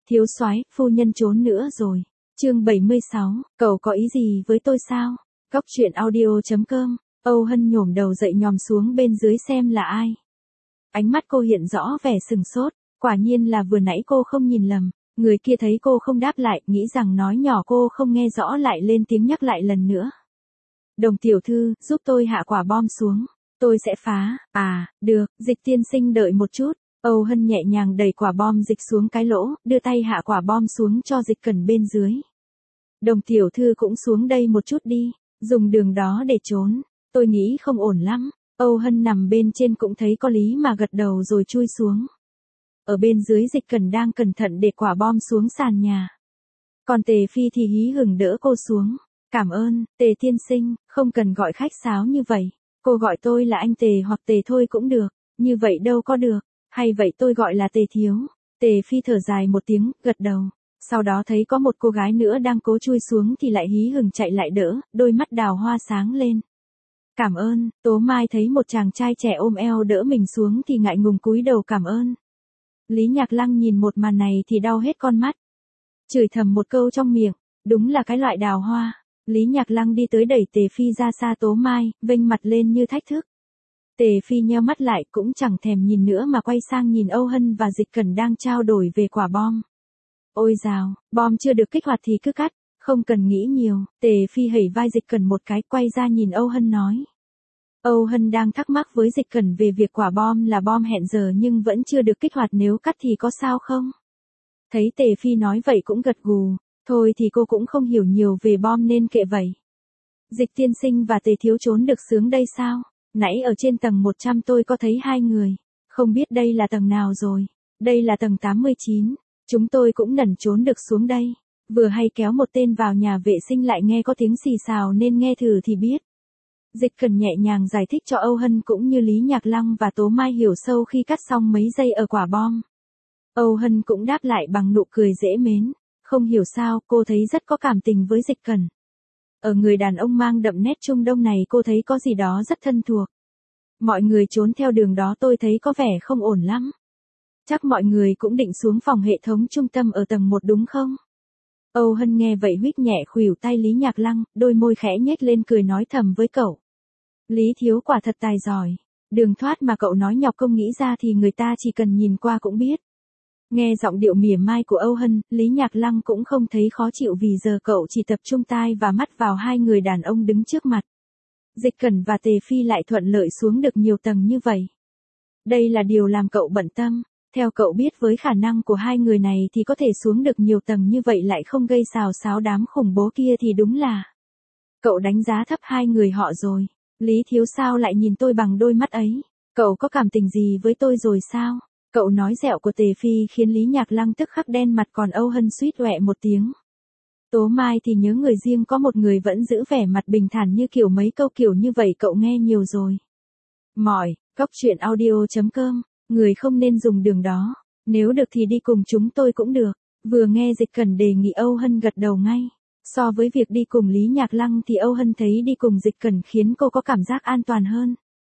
Thiếu soái, phu nhân trốn nữa rồi. Chương 76, cậu có ý gì với tôi sao? Góc truyện audio.com. Âu Hân nhổm đầu dậy nhòm xuống bên dưới xem là ai. Ánh mắt cô hiện rõ vẻ sừng sốt, quả nhiên là vừa nãy cô không nhìn lầm. Người kia thấy cô không đáp lại, nghĩ rằng nói nhỏ cô không nghe rõ lại lên tiếng nhắc lại lần nữa. Đồng tiểu thư, giúp tôi hạ quả bom xuống. Tôi sẽ phá. À, được, Dịch tiên sinh đợi một chút. Âu Hân nhẹ nhàng đẩy quả bom dịch xuống cái lỗ, đưa tay hạ quả bom xuống cho Dịch Cẩn bên dưới. Đồng tiểu thư cũng xuống đây một chút đi, dùng đường đó để trốn. Tôi nghĩ không ổn lắm. Âu Hân nằm bên trên cũng thấy có lý mà gật đầu rồi chui xuống. Ở bên dưới Dịch Cẩn đang cẩn thận để quả bom xuống sàn nhà. Còn Tề Phi thì hí hửng đỡ cô xuống. Cảm ơn, Tề tiên sinh, không cần gọi khách sáo như vậy. Cô gọi tôi là anh Tề hoặc Tề thôi cũng được, như vậy đâu có được. Hay vậy tôi gọi là Tề thiếu. Tề Phi thở dài một tiếng, gật đầu. Sau đó thấy có một cô gái nữa đang cố chui xuống thì lại hí hửng chạy lại đỡ, đôi mắt đào hoa sáng lên. Cảm ơn. Tố Mai thấy một chàng trai trẻ ôm eo đỡ mình xuống thì ngại ngùng cúi đầu cảm ơn. Lý Nhạc Lăng nhìn một màn này thì đau hết con mắt. Chửi thầm một câu trong miệng, đúng là cái loại đào hoa. Lý Nhạc Lăng đi tới đẩy Tề Phi ra xa Tố Mai, vênh mặt lên như thách thức. Tề Phi nheo mắt lại cũng chẳng thèm nhìn nữa mà quay sang nhìn Âu Hân và Dịch Cẩn đang trao đổi về quả bom. Ôi dào, bom chưa được kích hoạt thì cứ cắt, không cần nghĩ nhiều. Tề Phi hẩy vai Dịch Cẩn một cái quay ra nhìn Âu Hân nói. Âu Hân đang thắc mắc với Dịch Cẩn về việc quả bom là bom hẹn giờ nhưng vẫn chưa được kích hoạt, nếu cắt thì có sao không? Thấy Tề Phi nói vậy cũng gật gù, thôi thì cô cũng không hiểu nhiều về bom nên kệ vậy. Dịch tiên sinh và Tề thiếu trốn được sướng đây sao? Nãy ở trên tầng 100 tôi có thấy hai người, không biết đây là tầng nào rồi. Đây là tầng 89, chúng tôi cũng nẩn trốn được xuống đây. Vừa hay kéo một tên vào nhà vệ sinh lại nghe có tiếng xì xào nên nghe thử thì biết. Dịch Cẩn nhẹ nhàng giải thích cho Âu Hân cũng như Lý Nhạc Lăng và Tố Mai hiểu sâu khi cắt xong mấy giây ở quả bom. Âu Hân cũng đáp lại bằng nụ cười dễ mến. Không hiểu sao cô thấy rất có cảm tình với Dịch Cẩn. Ở người đàn ông mang đậm nét Trung Đông này cô thấy có gì đó rất thân thuộc. Mọi người trốn theo đường đó tôi thấy có vẻ không ổn lắm. Chắc mọi người cũng định xuống phòng hệ thống trung tâm ở tầng 1 đúng không? Âu Hân nghe vậy huýt nhẹ khuỷu tay Lý Nhạc Lăng, đôi môi khẽ nhếch lên cười nói thầm với cậu. Lý thiếu quả thật tài giỏi. Đường thoát mà cậu nói nhọc công nghĩ ra thì người ta chỉ cần nhìn qua cũng biết. Nghe giọng điệu mỉa mai của Âu Hân, Lý Nhạc Lăng cũng không thấy khó chịu vì giờ cậu chỉ tập trung tai và mắt vào hai người đàn ông đứng trước mặt. Dịch Cẩn và Tề Phi lại thuận lợi xuống được nhiều tầng như vậy. Đây là điều làm cậu bận tâm. Theo cậu biết với khả năng của hai người này thì có thể xuống được nhiều tầng như vậy lại không gây xào xáo đám khủng bố kia thì đúng là. Cậu đánh giá thấp hai người họ rồi. Lý thiếu sao lại nhìn tôi bằng đôi mắt ấy? Cậu có cảm tình gì với tôi rồi sao? Cậu nói dẹo của Tề Phi khiến Lý Nhạc Lăng tức khắc đen mặt, còn Âu Hân suýt ọe một tiếng. Tố Mai thì nhớ người riêng có một người vẫn giữ vẻ mặt bình thản như kiểu mấy câu kiểu như vậy cậu nghe nhiều rồi. Mỏi, góc truyện audio.com, người không nên dùng đường đó, nếu được thì đi cùng chúng tôi cũng được. Vừa nghe Dịch Cẩn đề nghị Âu Hân gật đầu ngay. So với việc đi cùng Lý Nhạc Lăng thì Âu Hân thấy đi cùng Dịch Cẩn khiến cô có cảm giác an toàn hơn.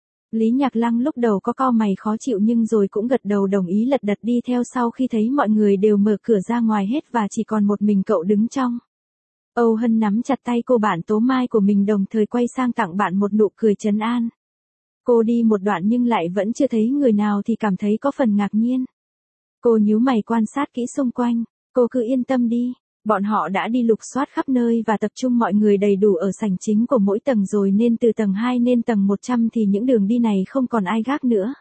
Lý Nhạc Lăng lúc đầu có cau mày khó chịu nhưng rồi cũng gật đầu đồng ý lật đật đi theo sau khi thấy mọi người đều mở cửa ra ngoài hết và chỉ còn một mình cậu đứng trong. Âu Hân nắm chặt tay cô bạn Tố Mai của mình đồng thời quay sang tặng bạn một nụ cười trấn an. Cô đi một đoạn nhưng lại vẫn chưa thấy người nào thì cảm thấy có phần ngạc nhiên. Cô nhíu mày quan sát kỹ xung quanh, cô cứ yên tâm đi. Bọn họ đã đi lục soát khắp nơi và tập trung mọi người đầy đủ ở sảnh chính của mỗi tầng rồi nên từ tầng 2 lên tầng 100 thì những đường đi này không còn ai gác nữa.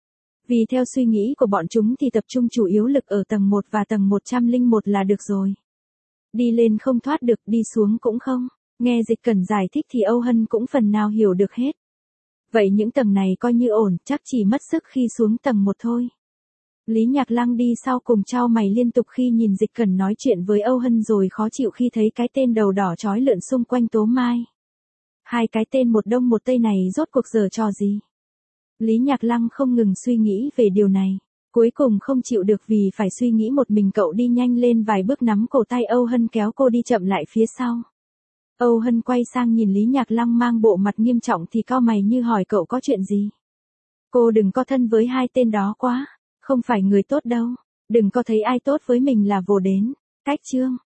Vì theo suy nghĩ của bọn chúng thì tập trung chủ yếu lực ở tầng 1 và tầng 101 là được rồi. Đi lên không thoát được, đi xuống cũng không. Nghe Dịch Cẩn giải thích thì Âu Hân cũng phần nào hiểu được hết. Vậy những tầng này coi như ổn, chắc chỉ mất sức khi xuống tầng 1 thôi. Lý Nhạc Lăng đi sau cùng chau mày liên tục khi nhìn Dịch Cẩn nói chuyện với Âu Hân rồi khó chịu khi thấy cái tên đầu đỏ chói lượn xung quanh Tố Mai. Hai cái tên một đông một tây này rốt cuộc giở trò gì? Lý Nhạc Lăng không ngừng suy nghĩ về điều này. Cuối cùng không chịu được vì phải suy nghĩ một mình cậu đi nhanh lên vài bước nắm cổ tay Âu Hân kéo cô đi chậm lại phía sau. Âu Hân quay sang nhìn Lý Nhạc Lăng mang bộ mặt nghiêm trọng thì cau mày như hỏi cậu có chuyện gì? Cô đừng có thân với hai tên đó quá. Không phải người tốt đâu. Đừng có thấy ai tốt với mình là vồ đến. Cách chương